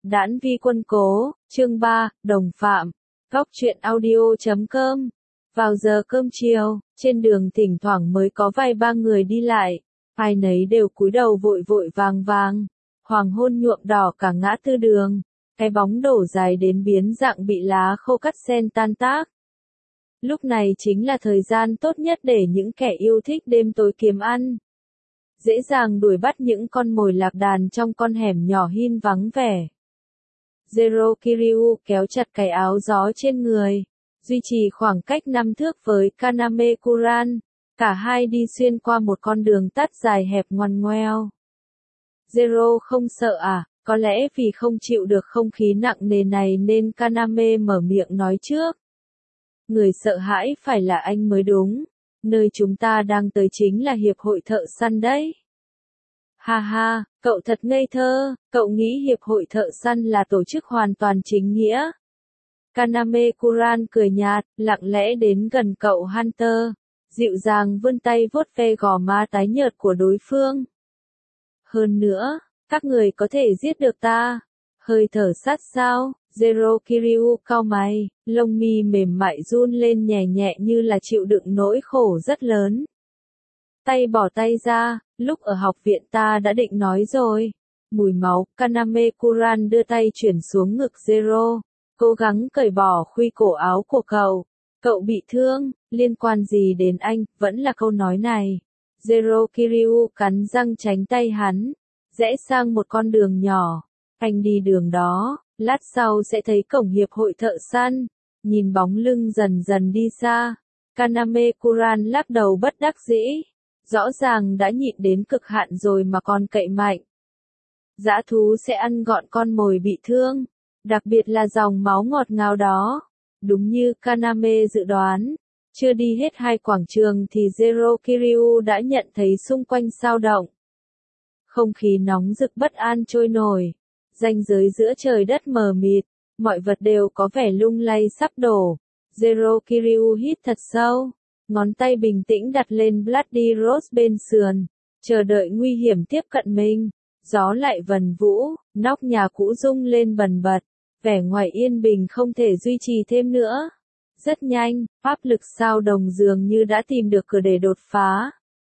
Đãn vi quân cố, chương 3, đồng phạm. Góc truyện audio.com. Vào giờ cơm chiều, trên đường thỉnh thoảng mới có vài ba người đi lại, ai nấy đều cúi đầu vội vội vàng vàng. Hoàng hôn nhuộm đỏ cả ngã tư đường, cái bóng đổ dài đến biến dạng bị lá khô cắt xen tan tác. Lúc này chính là thời gian tốt nhất để những kẻ yêu thích đêm tối kiếm ăn. Dễ dàng đuổi bắt những con mồi lạc đàn trong con hẻm nhỏ hin vắng vẻ. Zero Kiryu kéo chặt cái áo gió trên người, duy trì khoảng cách 5 thước với Kaname Kuran. Cả hai đi xuyên qua một con đường tắt dài hẹp ngoằn ngoèo. Zero không sợ à? Có lẽ vì không chịu được không khí nặng nề này nên Kaname mở miệng nói trước. Người sợ hãi phải là anh mới đúng. Nơi chúng ta đang tới chính là hiệp hội thợ săn đấy. Ha ha, cậu thật ngây thơ, cậu nghĩ hiệp hội thợ săn là tổ chức hoàn toàn chính nghĩa. Kaname Kuran cười nhạt, lặng lẽ đến gần cậu Hunter, dịu dàng vươn tay vuốt ve gò má tái nhợt của đối phương. Hơn nữa, các người có thể giết được ta. Hơi thở sát sao? Zero Kiryu cau mày, lông mi mềm mại run lên nhẹ nhẹ như là chịu đựng nỗi khổ rất lớn. Tay bỏ tay ra, lúc ở học viện ta đã định nói rồi. Mùi máu, Kaname Kuran đưa tay chuyển xuống ngực Zero, cố gắng cởi bỏ khuy cổ áo của cậu. Cậu bị thương, liên quan gì đến anh, vẫn là câu nói này. Zero Kiryu cắn răng tránh tay hắn, rẽ sang một con đường nhỏ. Anh đi đường đó, lát sau sẽ thấy cổng hiệp hội thợ săn. Nhìn bóng lưng dần dần đi xa, Kaname Kuran lắc đầu bất đắc dĩ. Rõ ràng đã nhịn đến cực hạn rồi mà còn cậy mạnh. Dã thú sẽ ăn gọn con mồi bị thương, đặc biệt là dòng máu ngọt ngào đó. Đúng như Kaname dự đoán, chưa đi hết hai quảng trường thì Zero Kiryu đã nhận thấy xung quanh xao động. Không khí nóng rực bất an trôi nổi, ranh giới giữa trời đất mờ mịt, mọi vật đều có vẻ lung lay sắp đổ. Zero Kiryu hít thật sâu, ngón tay bình tĩnh đặt lên Bloody Rose bên sườn, chờ đợi nguy hiểm tiếp cận mình. Gió lại vần vũ, nóc nhà cũ rung lên bần bật, vẻ ngoài yên bình không thể duy trì thêm nữa. Rất nhanh, áp lực sao đồng dường như đã tìm được cửa để đột phá.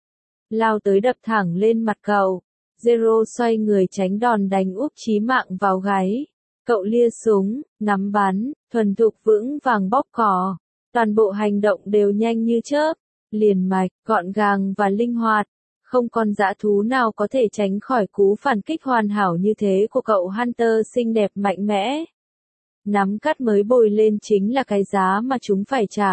Lao tới đập thẳng lên mặt cậu, Zero xoay người tránh đòn đánh úp chí mạng vào gáy. Cậu lia súng, ngắm bắn, thuần thục vững vàng bóp cò. Toàn bộ hành động đều nhanh như chớp, liền mạch, gọn gàng và linh hoạt. Không con dã thú nào có thể tránh khỏi cú phản kích hoàn hảo như thế của cậu Hunter xinh đẹp mạnh mẽ. Nắm cắt mới bồi lên chính là cái giá mà chúng phải trả.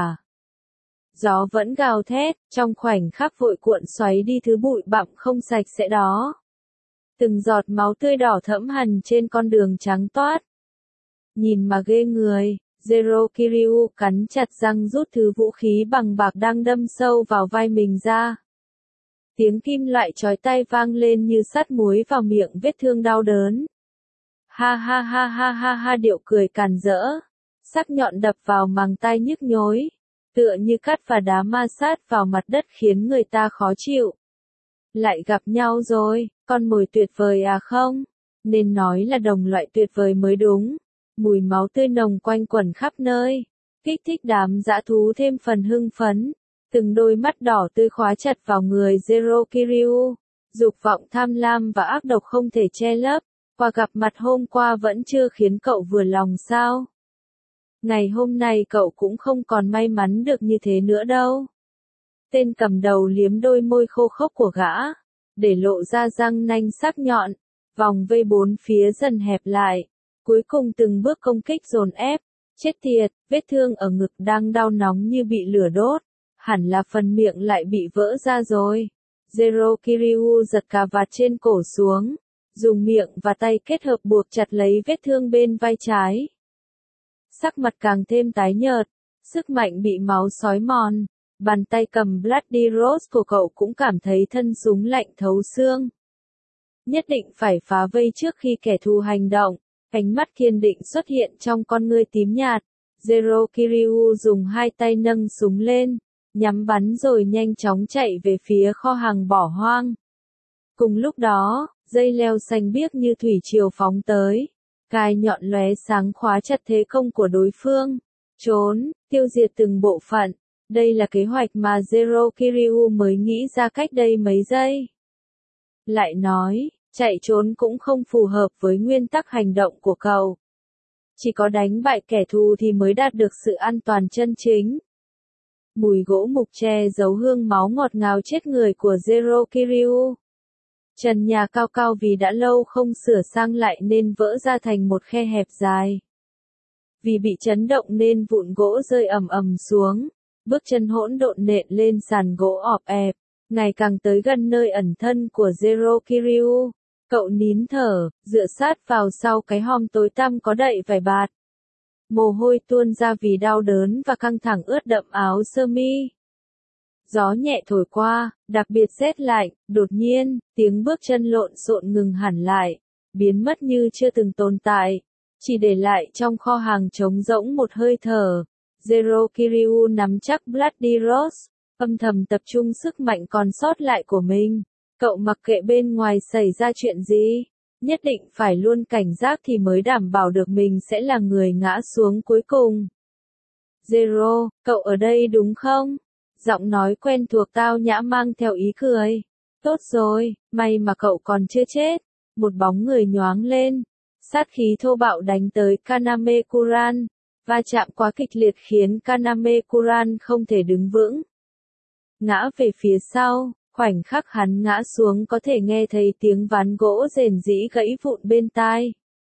Gió vẫn gào thét, trong khoảnh khắc vội cuộn xoáy đi thứ bụi bặm không sạch sẽ đó. Từng giọt máu tươi đỏ thẫm hằn trên con đường trắng toát. Nhìn mà ghê người. Zero Kiryu cắn chặt răng rút thứ vũ khí bằng bạc đang đâm sâu vào vai mình ra. Tiếng kim loại chói tai vang lên như sắt muối vào miệng vết thương đau đớn. Ha ha ha ha ha ha, điệu cười càn rỡ, sắc nhọn đập vào màng tai nhức nhối, tựa như cắt và đá ma sát vào mặt đất khiến người ta khó chịu. Lại gặp nhau rồi, con mồi tuyệt vời à không? Nên nói là đồng loại tuyệt vời mới đúng. Mùi máu tươi nồng quanh quẩn khắp nơi, kích thích đám dã thú thêm phần hưng phấn. Từng đôi mắt đỏ tươi khóa chặt vào người Zero Kiryu, dục vọng tham lam và ác độc không thể che lấp. Qua gặp mặt hôm qua vẫn chưa khiến cậu vừa lòng sao? Ngày hôm nay cậu cũng không còn may mắn được như thế nữa đâu. Tên cầm đầu liếm đôi môi khô khốc của gã, để lộ ra răng nanh sắc nhọn, vòng vây bốn phía dần hẹp lại. Cuối cùng từng bước công kích dồn ép, chết tiệt, vết thương ở ngực đang đau nóng như bị lửa đốt, hẳn là phần miệng lại bị vỡ ra rồi. Zero Kiryu giật cà vạt trên cổ xuống, dùng miệng và tay kết hợp buộc chặt lấy vết thương bên vai trái. Sắc mặt càng thêm tái nhợt, sức mạnh bị máu xói mòn, bàn tay cầm Bloody Rose của cậu cũng cảm thấy thân súng lạnh thấu xương. Nhất định phải phá vây trước khi kẻ thù hành động. Ánh mắt kiên định xuất hiện trong con ngươi tím nhạt. Zero Kiryu dùng hai tay nâng súng lên, nhắm bắn rồi nhanh chóng chạy về phía kho hàng bỏ hoang. Cùng lúc đó, dây leo xanh biếc như thủy triều phóng tới. Gai nhọn lóe sáng khóa chặt thế công của đối phương. Trốn, tiêu diệt từng bộ phận. Đây là kế hoạch mà Zero Kiryu mới nghĩ ra cách đây mấy giây. Lại nói, chạy trốn cũng không phù hợp với nguyên tắc hành động của cậu. Chỉ có đánh bại kẻ thù thì mới đạt được sự an toàn chân chính. Mùi gỗ mục che giấu hương máu ngọt ngào chết người của Zero Kiryu. Trần nhà cao cao vì đã lâu không sửa sang lại nên vỡ ra thành một khe hẹp dài. Vì bị chấn động nên vụn gỗ rơi ầm ầm xuống, bước chân hỗn độn nện lên sàn gỗ ọp ẹp, ngày càng tới gần nơi ẩn thân của Zero Kiryu. Cậu nín thở, dựa sát vào sau cái hòm tối tăm có đậy vải bạt. Mồ hôi tuôn ra vì đau đớn và căng thẳng ướt đậm áo sơ mi. Gió nhẹ thổi qua, đặc biệt rét lạnh, đột nhiên, tiếng bước chân lộn xộn ngừng hẳn lại, biến mất như chưa từng tồn tại, chỉ để lại trong kho hàng trống rỗng một hơi thở. Zero Kiryu nắm chắc Bloody Rose, âm thầm tập trung sức mạnh còn sót lại của mình. Cậu mặc kệ bên ngoài xảy ra chuyện gì, nhất định phải luôn cảnh giác thì mới đảm bảo được mình sẽ là người ngã xuống cuối cùng. Zero, cậu ở đây đúng không? Giọng nói quen thuộc tao nhã mang theo ý cười. Tốt rồi, may mà cậu còn chưa chết. Một bóng người nhoáng lên. Sát khí thô bạo đánh tới Kaname Kuran. Va chạm quá kịch liệt khiến Kaname Kuran không thể đứng vững. Ngã về phía sau, khoảnh khắc hắn ngã xuống có thể nghe thấy tiếng ván gỗ rền rĩ gãy vụn bên tai.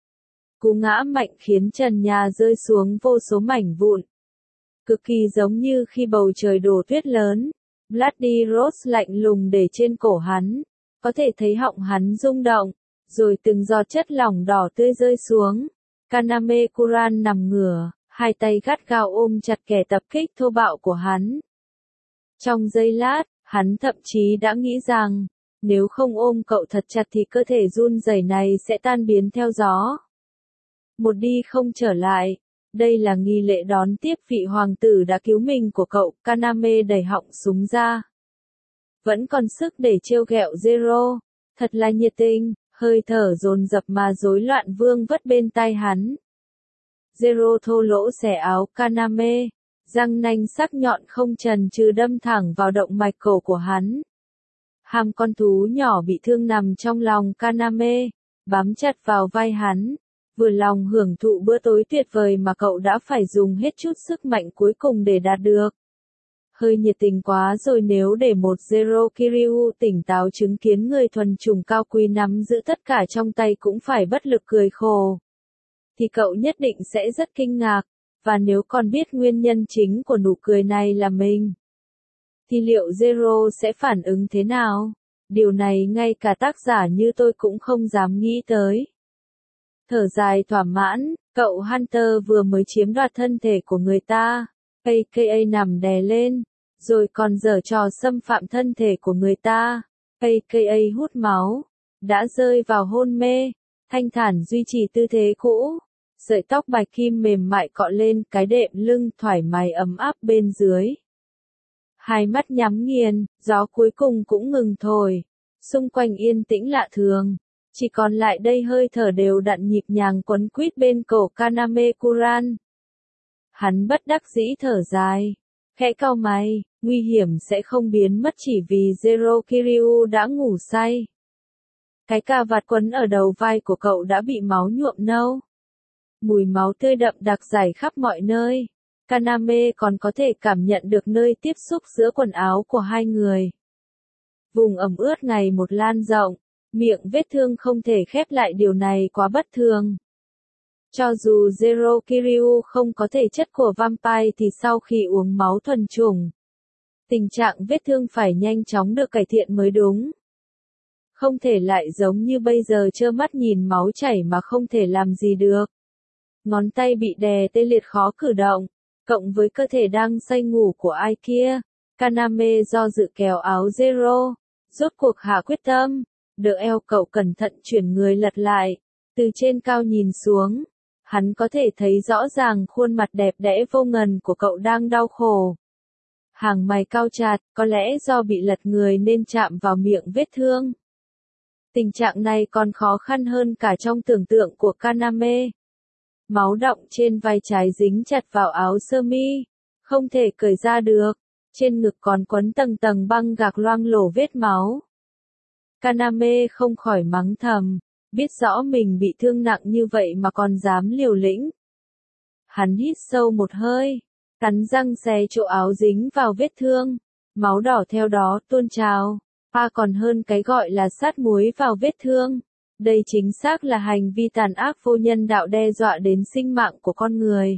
Cú ngã mạnh khiến trần nhà rơi xuống vô số mảnh vụn. Cực kỳ giống như khi bầu trời đổ tuyết lớn. Bloody Rose lạnh lùng để trên cổ hắn. Có thể thấy họng hắn rung động. Rồi từng giọt chất lỏng đỏ tươi rơi xuống. Kaname Kuran nằm ngửa, hai tay gắt gao ôm chặt kẻ tập kích thô bạo của hắn. Trong giây lát, hắn thậm chí đã nghĩ rằng, nếu không ôm cậu thật chặt thì cơ thể run rẩy này sẽ tan biến theo gió. Một đi không trở lại. Đây là nghi lễ đón tiếp vị hoàng tử đã cứu mình của cậu. Kaname đẩy họng súng ra. Vẫn còn sức để trêu ghẹo Zero. Thật là nhiệt tình, hơi thở dồn dập mà rối loạn vương vất bên tai hắn. Zero thô lỗ xẻ áo Kaname. Răng nanh sắc nhọn không chần chừ đâm thẳng vào động mạch cổ của hắn. Hàm con thú nhỏ bị thương nằm trong lòng Kaname, bám chặt vào vai hắn. Vừa lòng hưởng thụ bữa tối tuyệt vời mà cậu đã phải dùng hết chút sức mạnh cuối cùng để đạt được. Hơi nhiệt tình quá rồi, nếu để một Zero Kiryu tỉnh táo chứng kiến người thuần chủng cao quý nắm giữ tất cả trong tay cũng phải bất lực cười khổ. Thì cậu nhất định sẽ rất kinh ngạc, và nếu còn biết nguyên nhân chính của nụ cười này là mình, thì liệu Zero sẽ phản ứng thế nào? Điều này ngay cả tác giả như tôi cũng không dám nghĩ tới. Thở dài thỏa mãn, cậu Hunter vừa mới chiếm đoạt thân thể của người ta, aka nằm đè lên, rồi còn giở trò xâm phạm thân thể của người ta, aka hút máu, đã rơi vào hôn mê, thanh thản duy trì tư thế cũ, sợi tóc bạch kim mềm mại cọ lên cái đệm lưng thoải mái ấm áp bên dưới. Hai mắt nhắm nghiền, gió cuối cùng cũng ngừng thổi, xung quanh yên tĩnh lạ thường. Chỉ còn lại đây hơi thở đều đặn nhịp nhàng quấn quýt bên cổ Kaname Kuran. Hắn bất đắc dĩ thở dài, khẽ cau mày, nguy hiểm sẽ không biến mất chỉ vì Zero Kiryu đã ngủ say. Cái cà vạt quấn ở đầu vai của cậu đã bị máu nhuộm nâu. Mùi máu tươi đậm đặc rải khắp mọi nơi. Kaname còn có thể cảm nhận được nơi tiếp xúc giữa quần áo của hai người. Vùng ẩm ướt ngày một lan rộng. Miệng vết thương không thể khép lại, điều này quá bất thường. Cho dù Zero Kiryu không có thể chất của vampire thì sau khi uống máu thuần chủng, tình trạng vết thương phải nhanh chóng được cải thiện mới đúng. Không thể lại giống như bây giờ trơ mắt nhìn máu chảy mà không thể làm gì được. Ngón tay bị đè tê liệt khó cử động, cộng với cơ thể đang say ngủ của ai kia, Kaname do dự kéo áo Zero, rốt cuộc hạ quyết tâm. Đỡ eo cậu cẩn thận chuyển người lật lại, từ trên cao nhìn xuống, hắn có thể thấy rõ ràng khuôn mặt đẹp đẽ vô ngần của cậu đang đau khổ. Hàng mày cau chặt, có lẽ do bị lật người nên chạm vào miệng vết thương. Tình trạng này còn khó khăn hơn cả trong tưởng tượng của Kaname. Máu đọng trên vai trái dính chặt vào áo sơ mi, không thể cởi ra được. Trên ngực còn quấn tầng tầng băng gạc loang lổ vết máu. Kaname không khỏi mắng thầm, biết rõ mình bị thương nặng như vậy mà còn dám liều lĩnh. Hắn hít sâu một hơi, cắn răng xé chỗ áo dính vào vết thương, máu đỏ theo đó tuôn trào, còn hơn cái gọi là sát muối vào vết thương. Đây chính xác là hành vi tàn ác vô nhân đạo đe dọa đến sinh mạng của con người.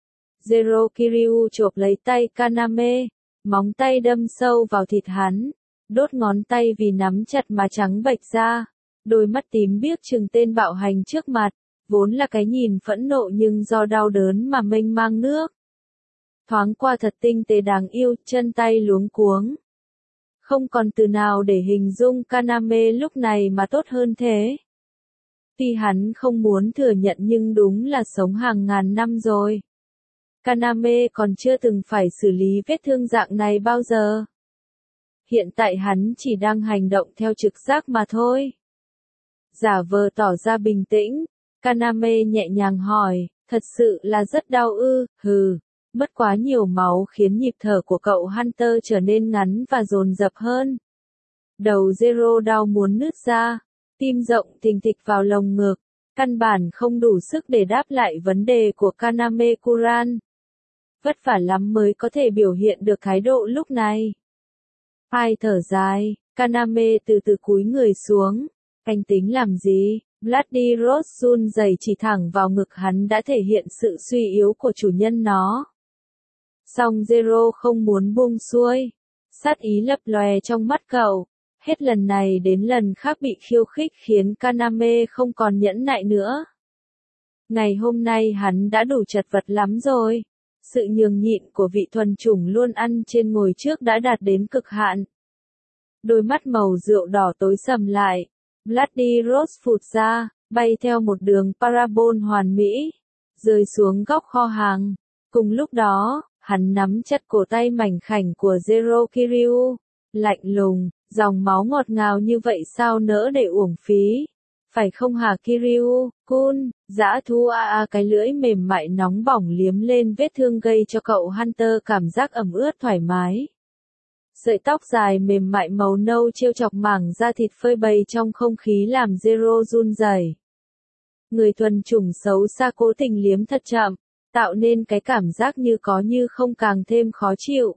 Zero Kiryu chộp lấy tay Kaname, móng tay đâm sâu vào thịt hắn, đốt ngón tay vì nắm chặt mà trắng bệch ra, đôi mắt tím biếc trừng tên bạo hành trước mặt, vốn là cái nhìn phẫn nộ nhưng do đau đớn mà mênh mang nước. Thoáng qua thật tinh tế đáng yêu, chân tay luống cuống. Không còn từ nào để hình dung Kaname lúc này mà tốt hơn thế. Tuy hắn không muốn thừa nhận nhưng đúng là sống hàng ngàn năm rồi. Kaname còn chưa từng phải xử lý vết thương dạng này bao giờ. Hiện tại hắn chỉ đang hành động theo trực giác mà thôi. Giả vờ tỏ ra bình tĩnh, Kaname nhẹ nhàng hỏi, thật sự là rất đau ư? Hừ, mất quá nhiều máu khiến nhịp thở của cậu Hunter trở nên ngắn và dồn dập hơn. Đầu Zero đau muốn nứt ra, tim rộng thình thịch vào lồng ngực, căn bản không đủ sức để đáp lại vấn đề của Kaname Kuran. Vất vả lắm mới có thể biểu hiện được thái độ lúc này. Ai thở dài, Kaname từ từ cúi người xuống. Anh tính làm gì? Bloody Rose run rẩy chỉ thẳng vào ngực hắn đã thể hiện sự suy yếu của chủ nhân nó. Song Zero không muốn buông xuôi. Sát ý lấp lòe trong mắt cậu. Hết lần này đến lần khác bị khiêu khích khiến Kaname không còn nhẫn nại nữa. Ngày hôm nay hắn đã đủ chật vật lắm rồi. Sự nhường nhịn của vị thuần chủng luôn ăn trên ngồi trước đã đạt đến cực hạn. Đôi mắt màu rượu đỏ tối sầm lại. Bloody Rose phụt ra, bay theo một đường parabol hoàn mỹ, rơi xuống góc kho hàng. Cùng lúc đó, hắn nắm chặt cổ tay mảnh khảnh của Zero Kiryu, lạnh lùng, dòng máu ngọt ngào như vậy sao nỡ để uổng phí. Phải không hả Kiryu-kun? Dã thú cái lưỡi mềm mại nóng bỏng liếm lên vết thương gây cho cậu Hunter cảm giác ẩm ướt thoải mái. Sợi tóc dài mềm mại màu nâu trêu chọc mảng da thịt phơi bày trong không khí làm Zero run rẩy. Người thuần chủng xấu xa cố tình liếm thật chậm, tạo nên cái cảm giác như có như không càng thêm khó chịu.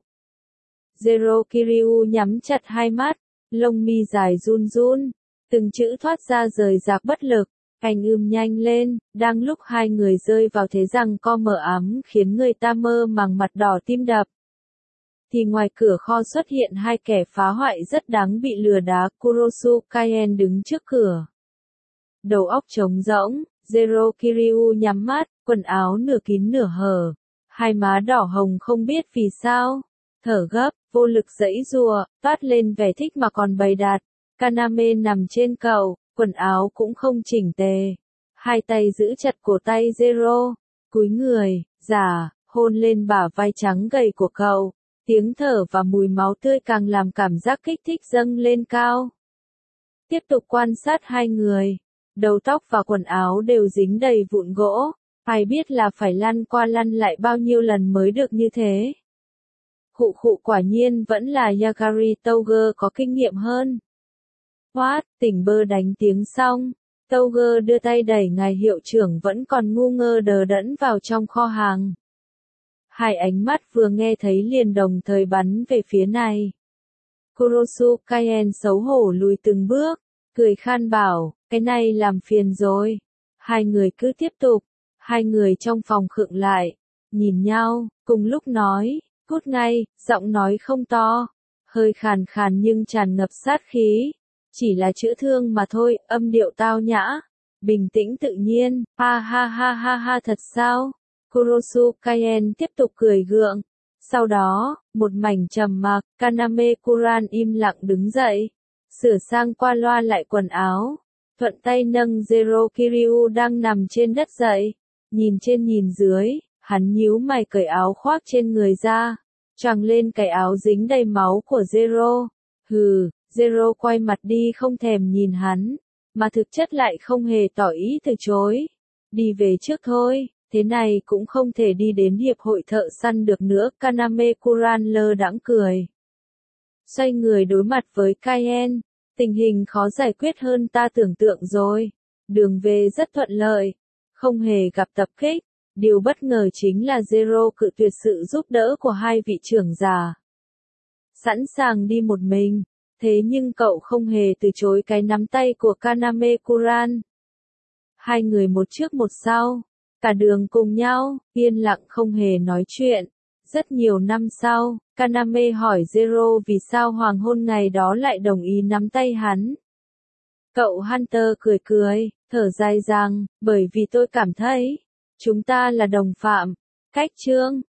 Zero Kiryu nhắm chặt hai mắt, lông mi dài run run, từng chữ thoát ra rời rạc bất lực. Anh nhanh lên, đang lúc hai người rơi vào thế giằng co mờ ám khiến người ta mơ màng mặt đỏ tim đập. Thì ngoài cửa kho xuất hiện hai kẻ phá hoại rất đáng bị lừa đá. Kurosu Kaien đứng trước cửa. Đầu óc trống rỗng, Zero Kiryu nhắm mắt, quần áo nửa kín nửa hở. Hai má đỏ hồng không biết vì sao. Thở gấp, vô lực giãy giụa, toát lên vẻ thích mà còn bày đặt. Kaname nằm trên cậu, quần áo cũng không chỉnh tề. Hai tay giữ chặt cổ tay Zero, cúi người, hôn lên bả vai trắng gầy của cậu. Tiếng thở và mùi máu tươi càng làm cảm giác kích thích dâng lên cao. Tiếp tục quan sát hai người. Đầu tóc và quần áo đều dính đầy vụn gỗ. Ai biết là phải lăn qua lăn lại bao nhiêu lần mới được như thế. Quả nhiên vẫn là Yagari Touger có kinh nghiệm hơn. Tỉnh bơ đánh tiếng xong. Touger đưa tay đẩy ngài hiệu trưởng vẫn còn ngu ngơ đờ đẫn vào trong kho hàng. Hai ánh mắt vừa nghe thấy liền đồng thời bắn về phía này. Kurosu Kaien xấu hổ lùi từng bước, cười khan bảo, cái này làm phiền rồi. Hai người cứ tiếp tục. Hai người trong phòng khựng lại, nhìn nhau, cùng lúc nói, cút ngay, giọng nói không to, hơi khàn khàn nhưng tràn ngập sát khí. Chỉ là chữa thương mà thôi, âm điệu tao nhã, bình tĩnh tự nhiên, ha thật sao? Kurosu Kaien tiếp tục cười gượng. Sau đó, một mảnh trầm mặc, Kaname Kuran im lặng đứng dậy, sửa sang qua loa lại quần áo, thuận tay nâng Zero Kiryu đang nằm trên đất dậy, nhìn trên nhìn dưới, hắn nhíu mày cởi áo khoác trên người ra, choàng lên cái áo dính đầy máu của Zero. Zero quay mặt đi không thèm nhìn hắn, mà thực chất lại không hề tỏ ý từ chối. Đi về trước thôi, thế này cũng không thể đi đến hiệp hội thợ săn được nữa. Kaname Kuran lơ đãng cười. Xoay người đối mặt với Kaien, tình hình khó giải quyết hơn ta tưởng tượng rồi. Đường về rất thuận lợi, không hề gặp tập kích. Điều bất ngờ chính là Zero cự tuyệt sự giúp đỡ của hai vị trưởng giả. Sẵn sàng đi một mình, thế nhưng cậu không hề từ chối cái nắm tay của Kaname Kuran. Hai người một trước một sau, cả đường cùng nhau, yên lặng không hề nói chuyện. Rất nhiều năm sau, Kaname hỏi Zero vì sao hoàng hôn ngày đó lại đồng ý nắm tay hắn. Cậu Hunter cười cười, thở dài rằng, bởi vì tôi cảm thấy, chúng ta là đồng phạm. Cách chương